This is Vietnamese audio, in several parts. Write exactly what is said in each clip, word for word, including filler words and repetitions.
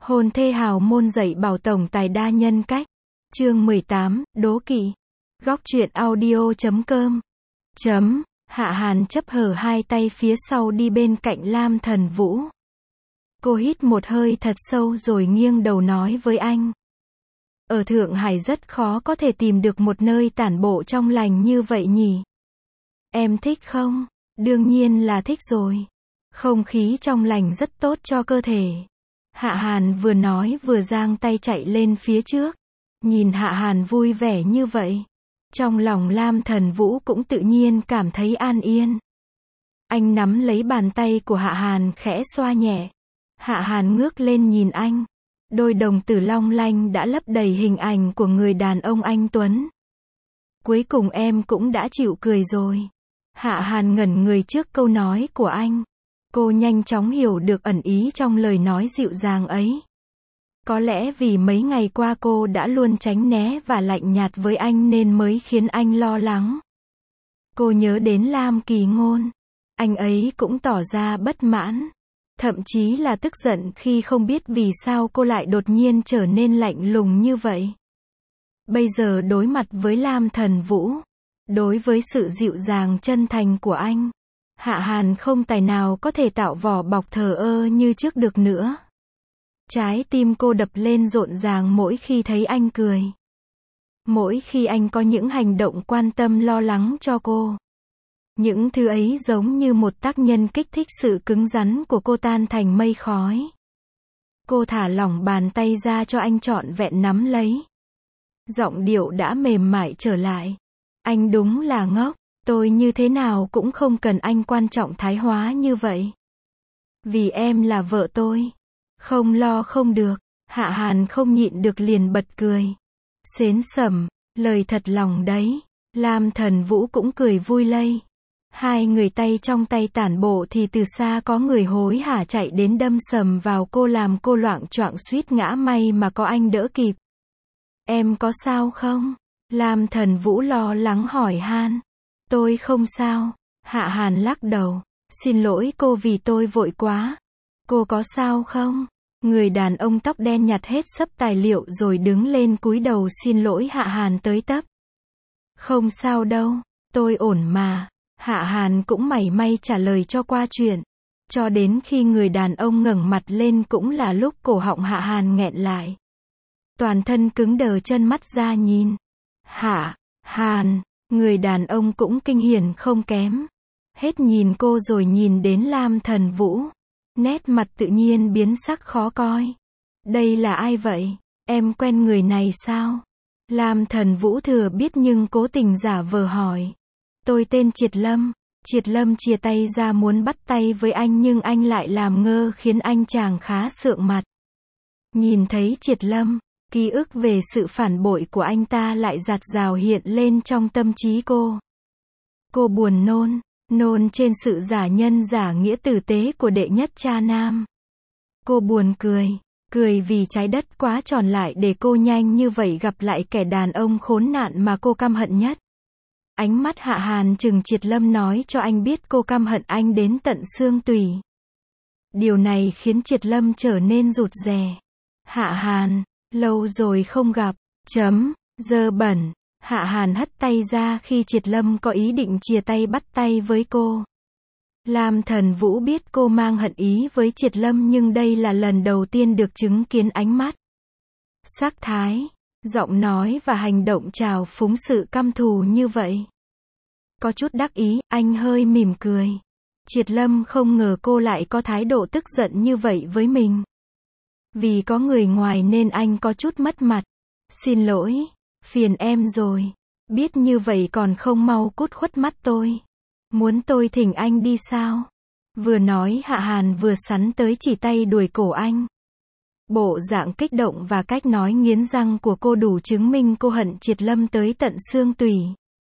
Hôn thê hào môn dạy bảo tổng tài đa nhân cách. Chương mười tám, đố kỵ. Góc truyện audio chấm com. Chấm. Hạ Hàn chấp hở hai tay phía sau đi bên cạnh Lam Thần Vũ. Cô hít một hơi thật sâu rồi nghiêng đầu nói với anh. Ở Thượng Hải rất khó có thể tìm được một nơi tản bộ trong lành như vậy nhỉ. Em thích không? Đương nhiên là thích rồi. Không khí trong lành rất tốt cho cơ thể. Hạ Hàn vừa nói vừa giang tay chạy lên phía trước. Nhìn Hạ Hàn vui vẻ như vậy, trong lòng Lam Thần Vũ cũng tự nhiên cảm thấy an yên. Anh nắm lấy bàn tay của Hạ Hàn khẽ xoa nhẹ. Hạ Hàn ngước lên nhìn anh. Đôi đồng tử long lanh đã lấp đầy hình ảnh của người đàn ông anh tuấn. Cuối cùng em cũng đã chịu cười rồi. Hạ Hàn ngẩn người trước câu nói của anh. Cô nhanh chóng hiểu được ẩn ý trong lời nói dịu dàng ấy. Có lẽ vì mấy ngày qua cô đã luôn tránh né và lạnh nhạt với anh nên mới khiến anh lo lắng. Cô nhớ đến Lam Kỳ Ngôn. Anh ấy cũng tỏ ra bất mãn. Thậm chí là tức giận khi không biết vì sao cô lại đột nhiên trở nên lạnh lùng như vậy. Bây giờ đối mặt với Lam Thần Vũ, đối với sự dịu dàng chân thành của anh, Hạ Hàn không tài nào có thể tạo vỏ bọc thờ ơ như trước được nữa. Trái tim cô đập lên rộn ràng mỗi khi thấy anh cười. Mỗi khi anh có những hành động quan tâm lo lắng cho cô. Những thứ ấy giống như một tác nhân kích thích sự cứng rắn của cô tan thành mây khói. Cô thả lỏng bàn tay ra cho anh trọn vẹn nắm lấy. Giọng điệu đã mềm mại trở lại. Anh đúng là ngốc. Tôi như thế nào cũng không cần anh quan trọng thái hóa như vậy. Vì em là vợ tôi. Không lo không được. Hạ Hàn không nhịn được liền bật cười. Xến sẩm, lời thật lòng đấy. Lam Thần Vũ cũng cười vui lây. Hai người tay trong tay tản bộ thì từ xa có người hối hả chạy đến đâm sầm vào cô làm cô loạng choạng suýt ngã, may mà có anh đỡ kịp. Em có sao không? Lam Thần Vũ lo lắng hỏi han. Tôi không sao. Hạ Hàn lắc đầu. Xin lỗi cô vì tôi vội quá. Cô có sao không? Người đàn ông tóc đen nhặt hết xấp tài liệu rồi đứng lên cúi đầu xin lỗi Hạ Hàn tới tấp. Không sao đâu, tôi ổn mà. Hạ Hàn cũng mảy may trả lời cho qua chuyện. Cho đến khi người đàn ông ngẩng mặt lên cũng là lúc cổ họng Hạ Hàn nghẹn lại. Toàn thân cứng đờ chân mắt ra nhìn. Hạ Hàn, người đàn ông cũng kinh hiển không kém. Hết nhìn cô rồi nhìn đến Lam Thần Vũ. Nét mặt tự nhiên biến sắc khó coi. Đây là ai vậy? Em quen người này sao? Lam Thần Vũ thừa biết nhưng cố tình giả vờ hỏi. Tôi tên Triệt Lâm. Triệt Lâm chia tay ra muốn bắt tay với anh nhưng anh lại làm ngơ khiến anh chàng khá sượng mặt. Nhìn thấy Triệt Lâm, ký ức về sự phản bội của anh ta lại dạt dào hiện lên trong tâm trí cô. Cô buồn nôn. Nôn trên sự giả nhân giả nghĩa tử tế của đệ nhất cha nam. Cô buồn cười. Cười vì trái đất quá tròn lại để cô nhanh như vậy gặp lại kẻ đàn ông khốn nạn mà cô căm hận nhất. Ánh mắt Hạ Hàn trừng Triệt Lâm nói cho anh biết cô căm hận anh đến tận xương tủy. Điều này khiến Triệt Lâm trở nên rụt rè. Hạ Hàn, lâu rồi không gặp. Chấm, dơ bẩn. Hạ Hàn hất tay ra khi Triệt Lâm có ý định chia tay bắt tay với cô. Lam Thần Vũ biết cô mang hận ý với Triệt Lâm nhưng đây là lần đầu tiên được chứng kiến ánh mắt, sắc thái, giọng nói và hành động trào phúng sự căm thù như vậy. Có chút đắc ý, anh hơi mỉm cười. Triệt Lâm không ngờ cô lại có thái độ tức giận như vậy với mình. Vì có người ngoài nên anh có chút mất mặt. Xin lỗi. Phiền em rồi. Biết như vậy còn không mau cút khuất mắt tôi. Muốn tôi thỉnh anh đi sao? Vừa nói Hạ Hàn vừa sắn tới chỉ tay đuổi cổ anh. Bộ dạng kích động và cách nói nghiến răng của cô đủ chứng minh cô hận Triệt Lâm tới tận xương tủy.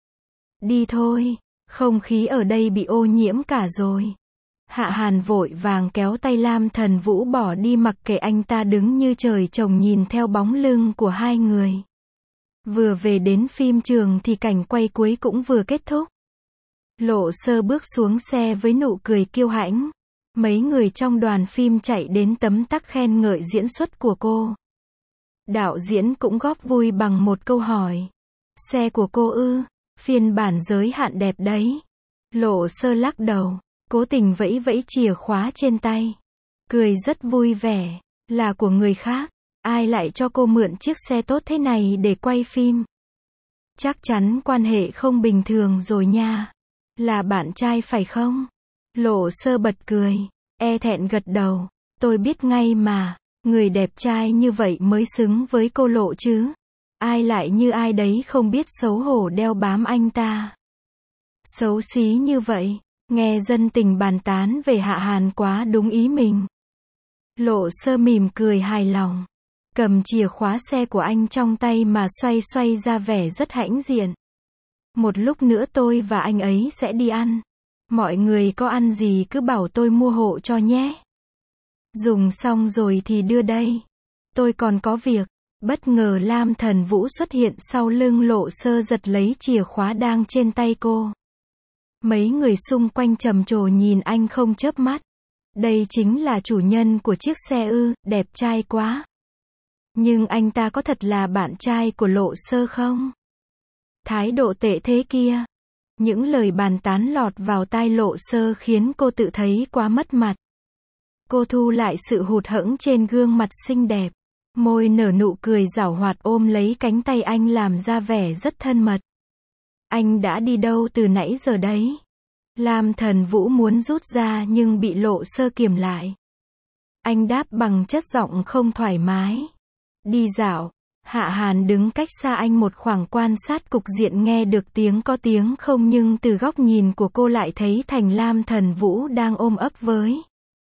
Đi thôi. Không khí ở đây bị ô nhiễm cả rồi. Hạ Hàn vội vàng kéo tay Lam Thần Vũ bỏ đi mặc kệ anh ta đứng như trời trồng nhìn theo bóng lưng của hai người. Vừa về đến phim trường thì cảnh quay cuối cũng vừa kết thúc. Lộ Sơ bước xuống xe với nụ cười kiêu hãnh. Mấy người trong đoàn phim chạy đến tấm tắc khen ngợi diễn xuất của cô. Đạo diễn cũng góp vui bằng một câu hỏi. Xe của cô ư? Phiên bản giới hạn đẹp đấy. Lộ Sơ lắc đầu, cố tình vẫy vẫy chìa khóa trên tay. Cười rất vui vẻ. Là của người khác. Ai lại cho cô mượn chiếc xe tốt thế này để quay phim? Chắc chắn quan hệ không bình thường rồi nha. Là bạn trai phải không? Lộ Sơ bật cười. E thẹn gật đầu. Tôi biết ngay mà. Người đẹp trai như vậy mới xứng với cô Lộ chứ. Ai lại như ai đấy không biết xấu hổ đeo bám anh ta. Xấu xí như vậy. Nghe dân tình bàn tán về Hạ Hàn quá đúng ý mình. Lộ Sơ mỉm cười hài lòng. Cầm chìa khóa xe của anh trong tay mà xoay xoay ra vẻ rất hãnh diện. Một lúc nữa tôi và anh ấy sẽ đi ăn. Mọi người có ăn gì cứ bảo tôi mua hộ cho nhé. Dùng xong rồi thì đưa đây. Tôi còn có việc. Bất ngờ Lam Thần Vũ xuất hiện sau lưng Lộ Sơ giật lấy chìa khóa đang trên tay cô. Mấy người xung quanh trầm trồ nhìn anh không chớp mắt. Đây chính là chủ nhân của chiếc xe ư, đẹp trai quá. Nhưng anh ta có thật là bạn trai của Lộ Sơ không? Thái độ tệ thế kia. Những lời bàn tán lọt vào tai Lộ Sơ khiến cô tự thấy quá mất mặt. Cô thu lại sự hụt hẫng trên gương mặt xinh đẹp. Môi nở nụ cười giảo hoạt ôm lấy cánh tay anh làm ra vẻ rất thân mật. Anh đã đi đâu từ nãy giờ đấy? Lam Thần Vũ muốn rút ra nhưng bị Lộ Sơ kiềm lại. Anh đáp bằng chất giọng không thoải mái. Đi dạo. Hạ Hàn đứng cách xa anh một khoảng quan sát cục diện nghe được tiếng có tiếng không nhưng từ góc nhìn của cô lại thấy thành Lam Thần Vũ đang ôm ấp với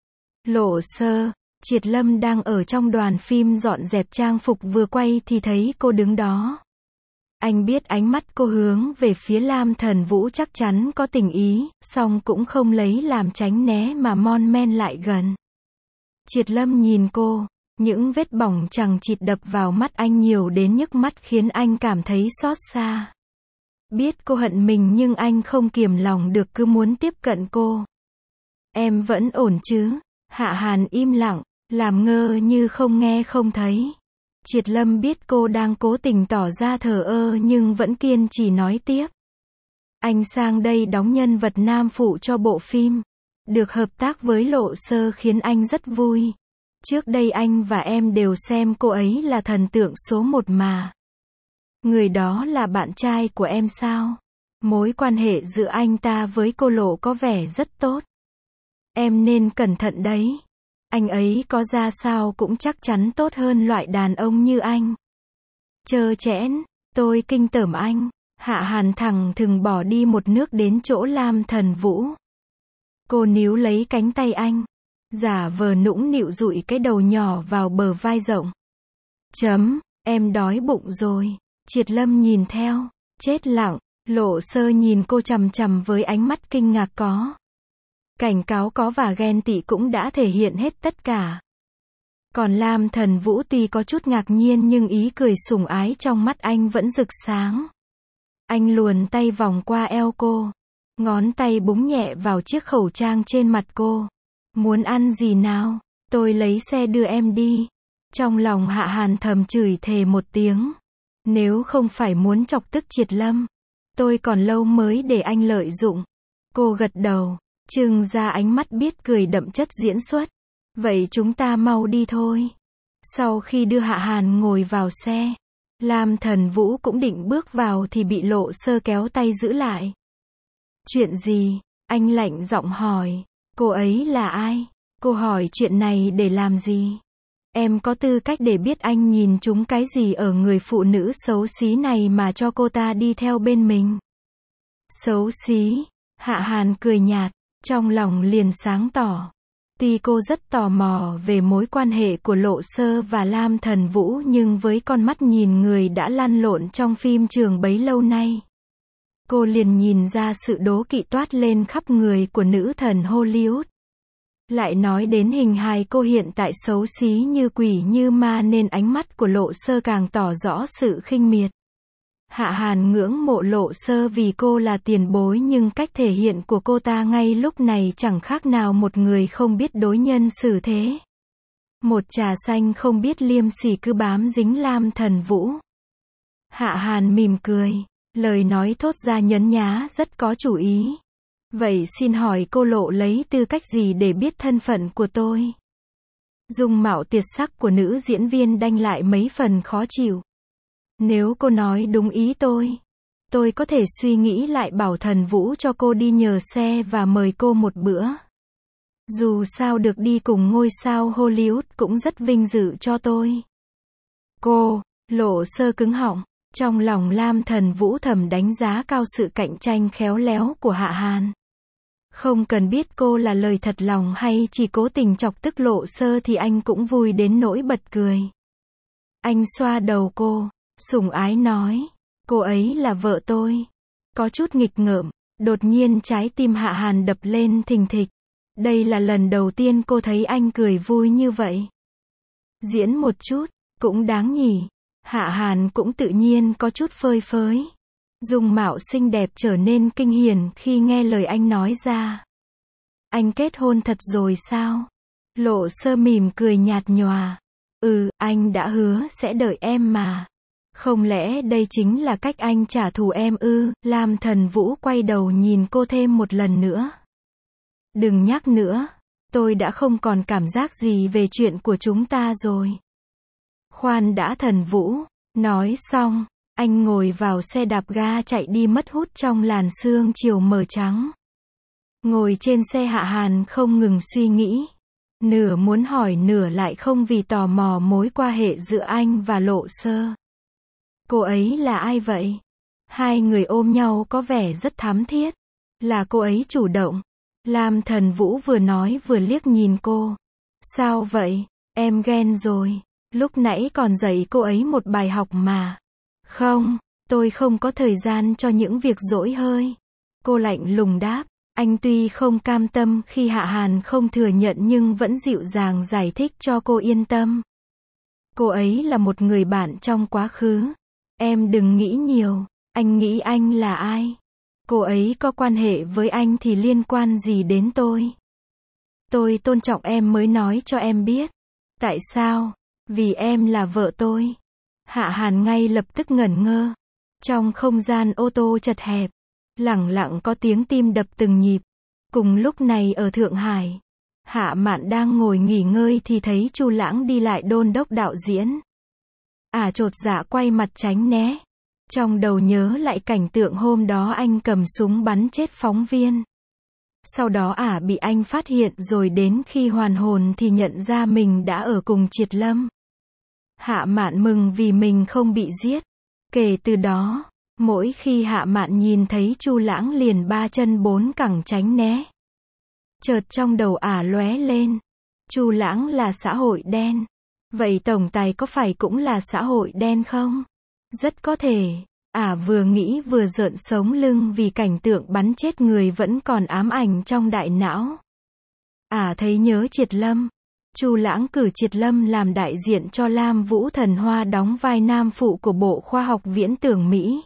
Lộ Sơ. Triệt Lâm đang ở trong đoàn phim dọn dẹp trang phục vừa quay thì thấy cô đứng đó. Anh biết ánh mắt cô hướng về phía Lam Thần Vũ chắc chắn có tình ý, song cũng không lấy làm tránh né mà mon men lại gần. Triệt Lâm nhìn cô, những vết bỏng chằng chịt đập vào mắt anh nhiều đến nhức mắt khiến anh cảm thấy xót xa. Biết cô hận mình nhưng anh không kiềm lòng được cứ muốn tiếp cận cô. Em vẫn ổn chứ? Hạ Hàn im lặng, làm ngơ như không nghe không thấy. Triệt Lâm biết cô đang cố tình tỏ ra thờ ơ nhưng vẫn kiên trì nói tiếp. Anh sang đây đóng nhân vật nam phụ cho bộ phim. Được hợp tác với Lộ Sơ khiến anh rất vui. Trước đây anh và em đều xem cô ấy là thần tượng số một mà. Người đó là bạn trai của em sao? Mối quan hệ giữa anh ta với cô Lộ có vẻ rất tốt. Em nên cẩn thận đấy. Anh ấy có ra sao cũng chắc chắn tốt hơn loại đàn ông như anh. Chơ chẽn, tôi kinh tởm anh. Hạ Hàn thẳng thừng bỏ đi một nước đến chỗ Lam Thần Vũ. Cô níu lấy cánh tay anh. Giả vờ nũng nịu dụi cái đầu nhỏ vào bờ vai rộng. Chấm, em đói bụng rồi. Triệt Lâm nhìn theo. Chết lặng, Lộ Sơ nhìn cô chằm chằm với ánh mắt kinh ngạc có. Cảnh cáo có và ghen tị cũng đã thể hiện hết tất cả. Còn Lam Thần Vũ tuy có chút ngạc nhiên nhưng ý cười sủng ái trong mắt anh vẫn rực sáng. Anh luồn tay vòng qua eo cô. Ngón tay búng nhẹ vào chiếc khẩu trang trên mặt cô. Muốn ăn gì nào? Tôi lấy xe đưa em đi. Trong lòng Hạ Hàn thầm chửi thề một tiếng. Nếu không phải muốn chọc tức Triệt Lâm, tôi còn lâu mới để anh lợi dụng. Cô gật đầu, trưng ra ánh mắt biết cười đậm chất diễn xuất. Vậy chúng ta mau đi thôi. Sau khi đưa Hạ Hàn ngồi vào xe, Lam Thần Vũ cũng định bước vào thì bị Lộ Sơ kéo tay giữ lại. Chuyện gì? Anh lạnh giọng hỏi. Cô ấy là ai? Cô hỏi chuyện này để làm gì? Em có tư cách để biết anh nhìn trúng cái gì ở người phụ nữ xấu xí này mà cho cô ta đi theo bên mình? Xấu xí? Hạ Hàn cười nhạt, trong lòng liền sáng tỏ. Tuy cô rất tò mò về mối quan hệ của Lộ Sơ và Lam Thần Vũ nhưng với con mắt nhìn người đã lăn lộn trong phim trường bấy lâu nay, cô liền nhìn ra sự đố kỵ toát lên khắp người của nữ thần Hollywood. Lại nói đến hình hài cô hiện tại xấu xí như quỷ như ma nên ánh mắt của Lộ Sơ càng tỏ rõ sự khinh miệt. Hạ Hàn ngưỡng mộ Lộ Sơ vì cô là tiền bối, nhưng cách thể hiện của cô ta ngay lúc này chẳng khác nào một người không biết đối nhân xử thế. Một trà xanh không biết liêm sỉ cứ bám dính Lam Thần Vũ. Hạ Hàn mỉm cười, lời nói thốt ra nhấn nhá rất có chủ ý. Vậy xin hỏi cô Lộ lấy tư cách gì để biết thân phận của tôi? Dung mạo tuyệt sắc của nữ diễn viên đanh lại mấy phần khó chịu. Nếu cô nói đúng ý tôi, tôi có thể suy nghĩ lại bảo Thần Vũ cho cô đi nhờ xe và mời cô một bữa. Dù sao được đi cùng ngôi sao Hollywood cũng rất vinh dự cho tôi. Cô, Lộ Sơ cứng họng, trong lòng Lam Thần Vũ thầm đánh giá cao sự cạnh tranh khéo léo của Hạ Hàn. Không cần biết cô là lời thật lòng hay chỉ cố tình chọc tức Lộ Sơ thì anh cũng vui đến nỗi bật cười. Anh xoa đầu cô, sủng ái nói, cô ấy là vợ tôi. Có chút nghịch ngợm, đột nhiên trái tim Hạ Hàn đập lên thình thịch. Đây là lần đầu tiên cô thấy anh cười vui như vậy. Diễn một chút, cũng đáng nhỉ. Hạ Hàn cũng tự nhiên có chút phơi phới. Dung mạo xinh đẹp trở nên kinh hiển khi nghe lời anh nói ra. Anh kết hôn thật rồi sao? Lộ Sơ mỉm cười nhạt nhòa. Ừ, anh đã hứa sẽ đợi em mà. Không lẽ đây chính là cách anh trả thù em ư? Lam Thần Vũ quay đầu nhìn cô thêm một lần nữa. Đừng nhắc nữa, tôi đã không còn cảm giác gì về chuyện của chúng ta rồi. Khoan đã Thần Vũ, nói xong, anh ngồi vào xe đạp ga chạy đi mất hút trong làn sương chiều mờ trắng. Ngồi trên xe Hạ Hàn không ngừng suy nghĩ. Nửa muốn hỏi nửa lại không vì tò mò mối quan hệ giữa anh và Lộ Sơ. Cô ấy là ai vậy? Hai người ôm nhau có vẻ rất thắm thiết. Là cô ấy chủ động. Lam Thần Vũ vừa nói vừa liếc nhìn cô. Sao vậy? Em ghen rồi. Lúc nãy còn dạy cô ấy một bài học mà. Không, tôi không có thời gian cho những việc dỗi hơi. Cô lạnh lùng đáp. Anh tuy không cam tâm khi Hạ Hàn không thừa nhận nhưng vẫn dịu dàng giải thích cho cô yên tâm. Cô ấy là một người bạn trong quá khứ. Em đừng nghĩ nhiều. Anh nghĩ anh là ai? Cô ấy có quan hệ với anh thì liên quan gì đến tôi? Tôi tôn trọng em mới nói cho em biết. Tại sao? Vì em là vợ tôi. Hạ Hàn ngay lập tức ngẩn ngơ. Trong không gian ô tô chật hẹp, lẳng lặng có tiếng tim đập từng nhịp. Cùng lúc này ở Thượng Hải, Hạ Mạn đang ngồi nghỉ ngơi thì thấy Chu Lãng đi lại đôn đốc đạo diễn. Ả chột dạ quay mặt tránh né. Trong đầu nhớ lại cảnh tượng hôm đó anh cầm súng bắn chết phóng viên. Sau đó Ả bị anh phát hiện rồi đến khi hoàn hồn thì nhận ra mình đã ở cùng Triệt Lâm. Hạ Mạn mừng vì mình không bị giết. Kể từ đó, mỗi khi Hạ Mạn nhìn thấy Chu Lãng liền ba chân bốn cẳng tránh né. Chợt trong đầu Ả lóe lên. Chu Lãng là xã hội đen. Vậy tổng tài có phải cũng là xã hội đen không? Rất có thể. Ả vừa nghĩ vừa rợn sống lưng vì cảnh tượng bắn chết người vẫn còn ám ảnh trong đại não. Ả thấy nhớ Triệt Lâm. Chu Lãng cử Triệt Lâm làm đại diện cho Lam Vũ Thần Hoa đóng vai nam phụ của Bộ Khoa học Viễn tưởng Mỹ.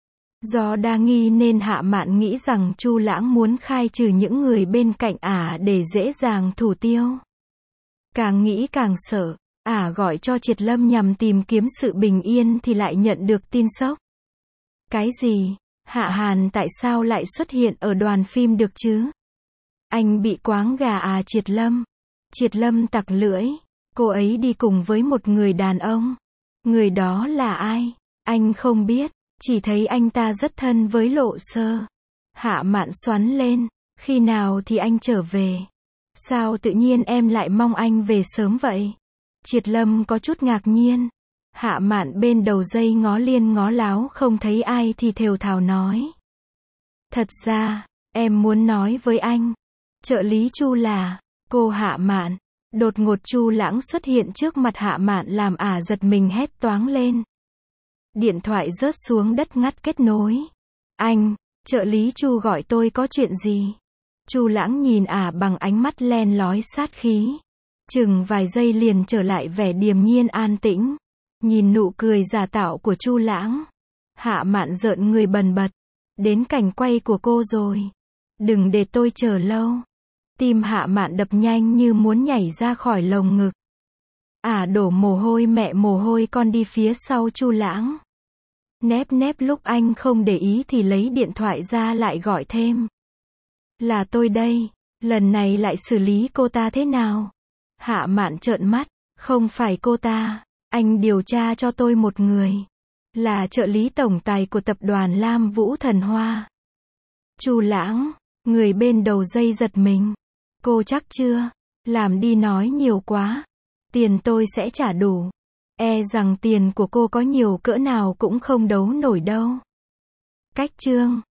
Do đa nghi nên Hạ Mạn nghĩ rằng Chu Lãng muốn khai trừ những người bên cạnh Ả để dễ dàng thủ tiêu. Càng nghĩ càng sợ. Ả gọi cho Triệt Lâm nhằm tìm kiếm sự bình yên thì lại nhận được tin sốc. Cái gì? Hạ Hàn tại sao lại xuất hiện ở đoàn phim được chứ? Anh bị quáng gà à Triệt Lâm? Triệt Lâm tặc lưỡi. Cô ấy đi cùng với một người đàn ông. Người đó là ai? Anh không biết. Chỉ thấy anh ta rất thân với Lộ Sơ. Hạ Mạn xoắn lên. Khi nào thì anh trở về? Sao tự nhiên em lại mong anh về sớm vậy? Triệt Lâm có chút ngạc nhiên. Hạ Mạn bên đầu dây ngó liên ngó láo không thấy ai thì thều thào nói. Thật ra, em muốn nói với anh. Trợ lý Chu là, cô Hạ Mạn. Đột ngột Chu Lãng xuất hiện trước mặt Hạ Mạn làm Ả giật mình hét toáng lên. Điện thoại rớt xuống đất ngắt kết nối. Anh, trợ lý Chu gọi tôi có chuyện gì? Chu Lãng nhìn Ả bằng ánh mắt len lói sát khí. Chừng vài giây liền trở lại vẻ điềm nhiên an tĩnh. Nhìn nụ cười giả tạo của Chu Lãng. Hạ Mạn rợn người bần bật. Đến cảnh quay của cô rồi. Đừng để tôi chờ lâu. Tim Hạ Mạn đập nhanh như muốn nhảy ra khỏi lồng ngực. À đổ mồ hôi mẹ mồ hôi con đi phía sau Chu Lãng. Nép nép lúc anh không để ý thì lấy điện thoại ra lại gọi thêm. Là tôi đây, lần này lại xử lý cô ta thế nào? Hạ Mạn trợn mắt, không phải cô ta, anh điều tra cho tôi một người. Là trợ lý tổng tài của tập đoàn Lam Vũ Thần Hoa. Chu Lãng, người bên đầu dây giật mình. Cô chắc chưa? Làm đi nói nhiều quá. Tiền tôi sẽ trả đủ. E rằng tiền của cô có nhiều cỡ nào cũng không đấu nổi đâu. Cách chương